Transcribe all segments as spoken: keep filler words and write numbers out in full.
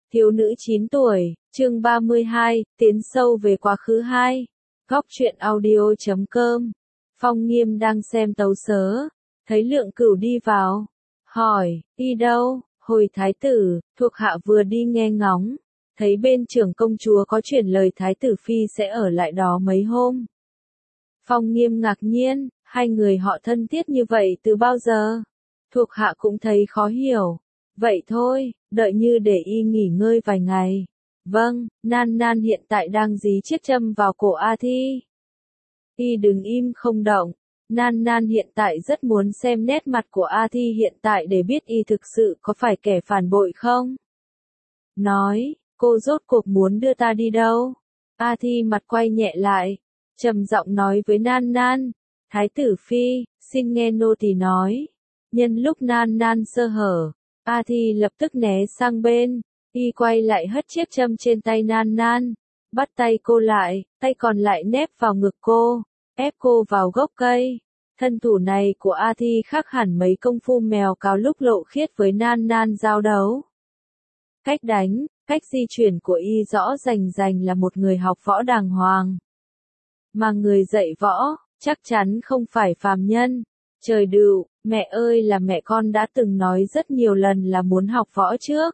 Thiếu nữ chín tuổi, chương ba mươi hai, tiến sâu về quá khứ hai. Góc truyện audio chấm com. Phong Nghiêm đang xem tấu sớ, thấy Lượng Cửu đi vào, hỏi, đi đâu? Hồi thái tử, thuộc hạ vừa đi nghe ngóng, thấy bên trưởng công chúa có truyền lời thái tử phi sẽ ở lại đó mấy hôm. Phong Nghiêm ngạc nhiên, hai người họ thân thiết như vậy từ bao giờ? Thuộc hạ cũng thấy khó hiểu. Vậy thôi, đợi như để y nghỉ ngơi vài ngày. Vâng, Nan Nan hiện tại đang dí chiếc châm vào cổ A Thi. Y đừng im không động. Nan Nan hiện tại rất muốn xem nét mặt của A Thi hiện tại để biết y thực sự có phải kẻ phản bội không. Nói, cô rốt cuộc muốn đưa ta đi đâu? A Thi mặt quay nhẹ lại, trầm giọng nói với Nan Nan. Thái tử phi, xin nghe nô tỳ nói. Nhân lúc Nan Nan sơ hở, A Thi lập tức né sang bên, y quay lại hất chiếc châm trên tay Nan Nan, bắt tay cô lại, tay còn lại nép vào ngực cô, ép cô vào gốc cây. Thân thủ này của A Thi khác hẳn mấy công phu mèo cáo lúc Lộ Khiết với Nan Nan giao đấu. Cách đánh, cách di chuyển của y rõ rành rành là một người học võ đàng hoàng. Mà người dạy võ, chắc chắn không phải phàm nhân. Trời đựu, mẹ ơi là mẹ con đã từng nói rất nhiều lần là muốn học võ trước.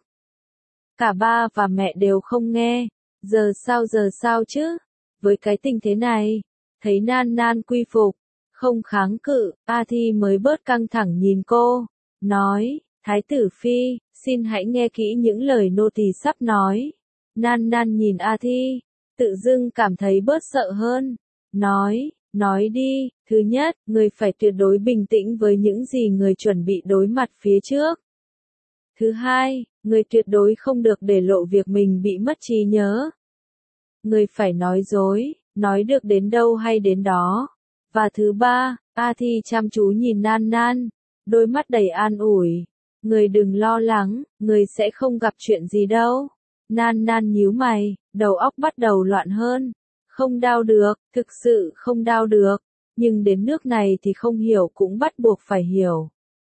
Cả ba và mẹ đều không nghe, giờ sao giờ sao chứ? Với cái tình thế này, thấy Nan Nan quy phục, không kháng cự, A Thi mới bớt căng thẳng nhìn cô, nói, Thái tử phi, xin hãy nghe kỹ những lời nô tỳ sắp nói. Nan Nan nhìn A Thi, tự dưng cảm thấy bớt sợ hơn, nói, nói đi, thứ nhất, người phải tuyệt đối bình tĩnh với những gì người chuẩn bị đối mặt phía trước. Thứ hai, người tuyệt đối không được để lộ việc mình bị mất trí nhớ. Người phải nói dối, nói được đến đâu hay đến đó. Và thứ ba, A Thi chăm chú nhìn Nan Nan, đôi mắt đầy an ủi. Người đừng lo lắng, người sẽ không gặp chuyện gì đâu. Nan Nan nhíu mày, đầu óc bắt đầu loạn hơn. Không đau được, thực sự không đau được. Nhưng đến nước này thì không hiểu cũng bắt buộc phải hiểu.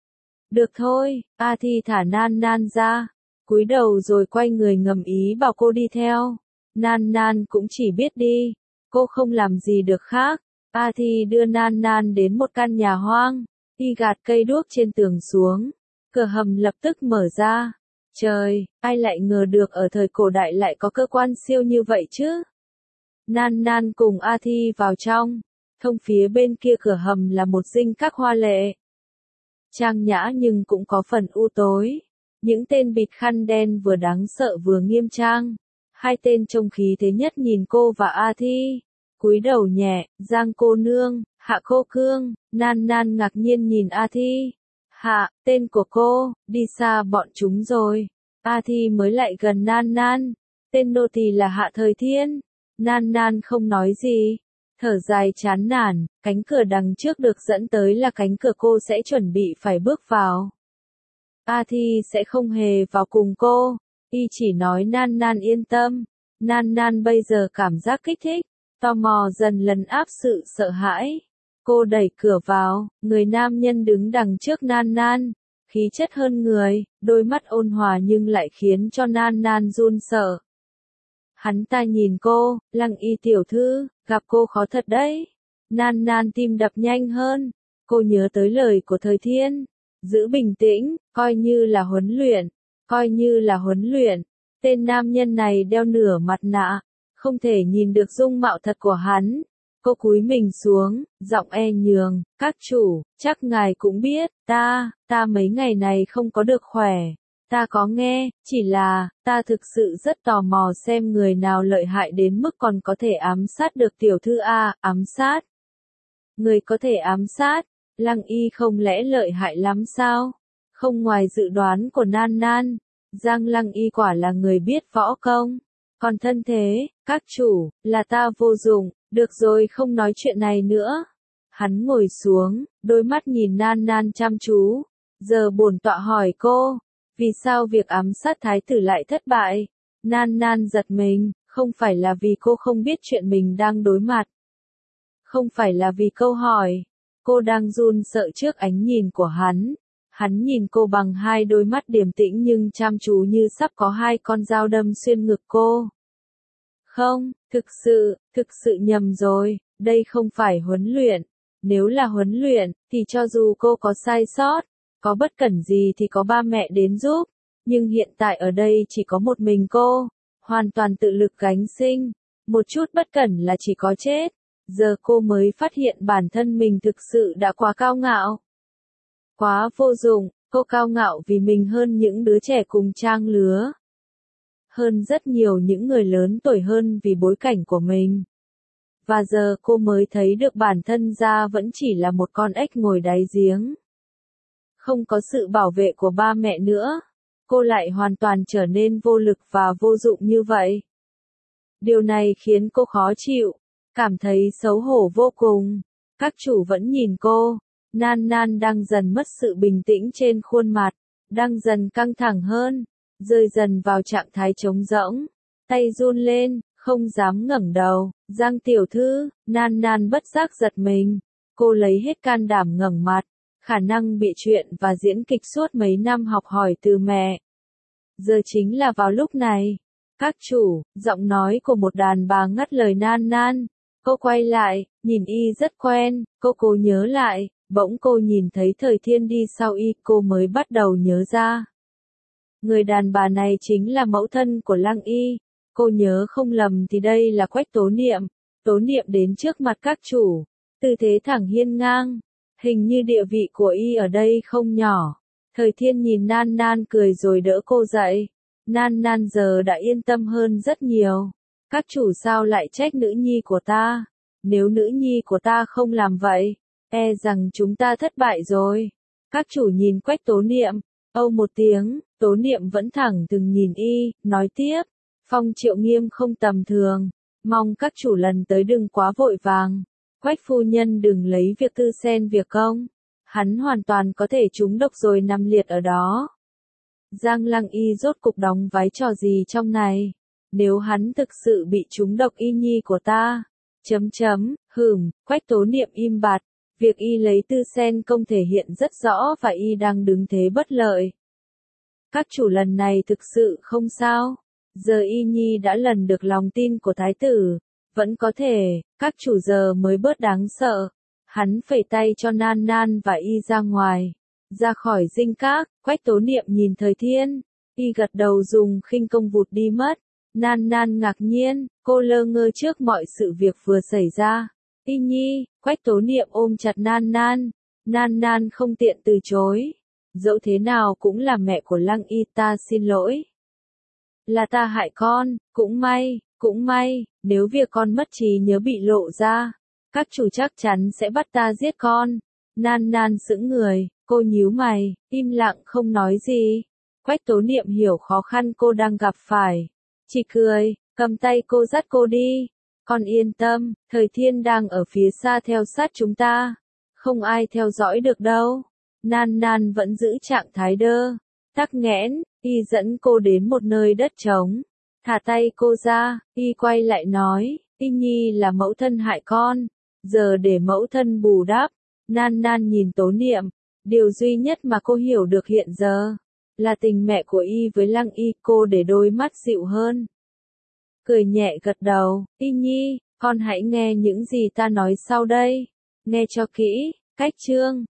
Được thôi, A Thi thả Nan Nan ra, cúi đầu rồi quay người ngầm ý bảo cô đi theo. Nan Nan cũng chỉ biết đi, cô không làm gì được khác. A Thi đưa Nan Nan đến một căn nhà hoang, y gạt cây đuốc trên tường xuống, cửa hầm lập tức mở ra. Trời, ai lại ngờ được ở thời cổ đại lại có cơ quan siêu như vậy chứ? Nan Nan cùng A Thi vào trong, thông phía bên kia cửa hầm là một dinh các hoa lệ. Trang nhã nhưng cũng có phần u tối. Những tên bịt khăn đen vừa đáng sợ vừa nghiêm trang. Hai tên trông khí thế nhất nhìn cô và A Thi. Cúi đầu nhẹ, Giang cô nương, Hạ cô cương. Nan Nan ngạc nhiên nhìn A Thi. Hạ, tên của cô, đi xa bọn chúng rồi. A Thi mới lại gần Nan Nan. Tên nô tỳ là Hạ Thời Thiên. Nan Nan không nói gì. Thở dài chán nản, cánh cửa đằng trước được dẫn tới là cánh cửa cô sẽ chuẩn bị phải bước vào. A Thi sẽ không hề vào cùng cô, y chỉ nói Nan Nan yên tâm. Nan Nan bây giờ cảm giác kích thích, tò mò dần lấn áp sự sợ hãi. Cô đẩy cửa vào, người nam nhân đứng đằng trước Nan Nan, khí chất hơn người, đôi mắt ôn hòa nhưng lại khiến cho Nan Nan run sợ. Hắn ta nhìn cô, Lăng Y tiểu thư, gặp cô khó thật đấy. Nan Nan tim đập nhanh hơn, cô nhớ tới lời của Thời Thiên. Giữ bình tĩnh, coi như là huấn luyện, coi như là huấn luyện. Tên nam nhân này đeo nửa mặt nạ, không thể nhìn được dung mạo thật của hắn. Cô cúi mình xuống, giọng e nhường, các chủ, chắc ngài cũng biết, ta, ta mấy ngày này không có được khỏe. Ta có nghe, chỉ là, ta thực sự rất tò mò xem người nào lợi hại đến mức còn có thể ám sát được tiểu thư A, ám sát. Người có thể ám sát, Lăng Y không lẽ lợi hại lắm sao? Không ngoài dự đoán của Nan Nan, Giang Lăng Y quả là người biết võ công. Còn thân thế, các chủ, là ta vô dụng, được rồi không nói chuyện này nữa. Hắn ngồi xuống, đôi mắt nhìn Nan Nan chăm chú, giờ bổn tọa hỏi cô. Vì sao việc ám sát thái tử lại thất bại? Nan Nan giật mình, không phải là vì cô không biết chuyện mình đang đối mặt. Không phải là vì câu hỏi. Cô đang run sợ trước ánh nhìn của hắn. Hắn nhìn cô bằng hai đôi mắt điềm tĩnh nhưng chăm chú như sắp có hai con dao đâm xuyên ngực cô. Không, thực sự, thực sự nhầm rồi, đây không phải huấn luyện. Nếu là huấn luyện, thì cho dù cô có sai sót, có bất cẩn gì thì có ba mẹ đến giúp. Nhưng hiện tại ở đây chỉ có một mình cô, hoàn toàn tự lực gánh sinh. Một chút bất cẩn là chỉ có chết. Giờ cô mới phát hiện bản thân mình thực sự đã quá cao ngạo. Quá vô dụng, cô cao ngạo vì mình hơn những đứa trẻ cùng trang lứa. Hơn rất nhiều những người lớn tuổi hơn vì bối cảnh của mình. Và giờ cô mới thấy được bản thân ra vẫn chỉ là một con ếch ngồi đáy giếng. Không có sự bảo vệ của ba mẹ nữa, cô lại hoàn toàn trở nên vô lực và vô dụng như vậy. Điều này khiến cô khó chịu, cảm thấy xấu hổ vô cùng. Các chủ vẫn nhìn cô, Nan Nan đang dần mất sự bình tĩnh trên khuôn mặt, đang dần căng thẳng hơn, rơi dần vào trạng thái trống rỗng, tay run lên, không dám ngẩng đầu. Giang tiểu thư, Nan Nan bất giác giật mình, cô lấy hết can đảm ngẩng mặt, khả năng bị chuyện và diễn kịch suốt mấy năm học hỏi từ mẹ. Giờ chính là vào lúc này, các chủ, giọng nói của một đàn bà ngắt lời Nan Nan. Cô quay lại, nhìn y rất quen, cô cố nhớ lại, bỗng cô nhìn thấy Thời Thiên đi sau y, cô mới bắt đầu nhớ ra. Người đàn bà này chính là mẫu thân của Lăng Y. Cô nhớ không lầm thì đây là Quách Tố Niệm. Tố Niệm đến trước mặt các chủ, tư thế thẳng hiên ngang, hình như địa vị của y ở đây không nhỏ. Thời Thiên nhìn Nan Nan cười rồi đỡ cô dậy. Nan Nan giờ đã yên tâm hơn rất nhiều. Các chủ sao lại trách nữ nhi của ta? Nếu nữ nhi của ta không làm vậy, e rằng chúng ta thất bại rồi. Các chủ nhìn Quách Tố Niệm, âu một tiếng, Tố Niệm vẫn thẳng thừng nhìn y, nói tiếp. Phong Triệu Nghiêm không tầm thường, mong các chủ lần tới đừng quá vội vàng. Quách phu nhân đừng lấy việc tư xen việc công. Hắn hoàn toàn có thể trúng độc rồi nằm liệt ở đó. Giang Lăng Y rốt cục đóng vai trò gì trong này? Nếu hắn thực sự bị trúng độc y nhi của ta. Chấm chấm, hửm, Quách Tố Niệm im bặt. Việc y lấy tư sen công thể hiện rất rõ và y đang đứng thế bất lợi. Các chủ lần này thực sự không sao. Giờ y nhi đã lần được lòng tin của thái tử. Vẫn có thể, các chủ giờ mới bớt đáng sợ. Hắn phẩy tay cho Nan Nan và y ra ngoài. Ra khỏi dinh các, Quách Tố Niệm nhìn Thời Thiên. Y gật đầu dùng khinh công vụt đi mất. Nan Nan ngạc nhiên, cô lơ ngơ trước mọi sự việc vừa xảy ra. Y nhi, Quách Tố Niệm ôm chặt Nan Nan. Nan Nan không tiện từ chối. Dẫu thế nào cũng là mẹ của Lăng Y, ta xin lỗi. Là ta hại con, cũng may, cũng may, nếu việc con mất trí nhớ bị lộ ra, các chủ chắc chắn sẽ bắt ta giết con. Nan Nan sững người, cô nhíu mày, im lặng không nói gì. Quách Tố Niệm hiểu khó khăn cô đang gặp phải. Chỉ cười, cầm tay cô dắt cô đi. Con yên tâm, Thời Thiên đang ở phía xa theo sát chúng ta. Không ai theo dõi được đâu. Nan Nan vẫn giữ trạng thái đơ. Tắc nghẽn, y dẫn cô đến một nơi đất trống. Thả tay cô ra, y quay lại nói, y nhi là mẫu thân hại con. Giờ để mẫu thân bù đắp. Nan Nan nhìn Tố Niệm. Điều duy nhất mà cô hiểu được hiện giờ là tình mẹ của y với Lăng Y. Cô để đôi mắt dịu hơn, cười nhẹ gật đầu. Y nhi, con hãy nghe những gì ta nói sau đây. Nghe cho kỹ. Cách chương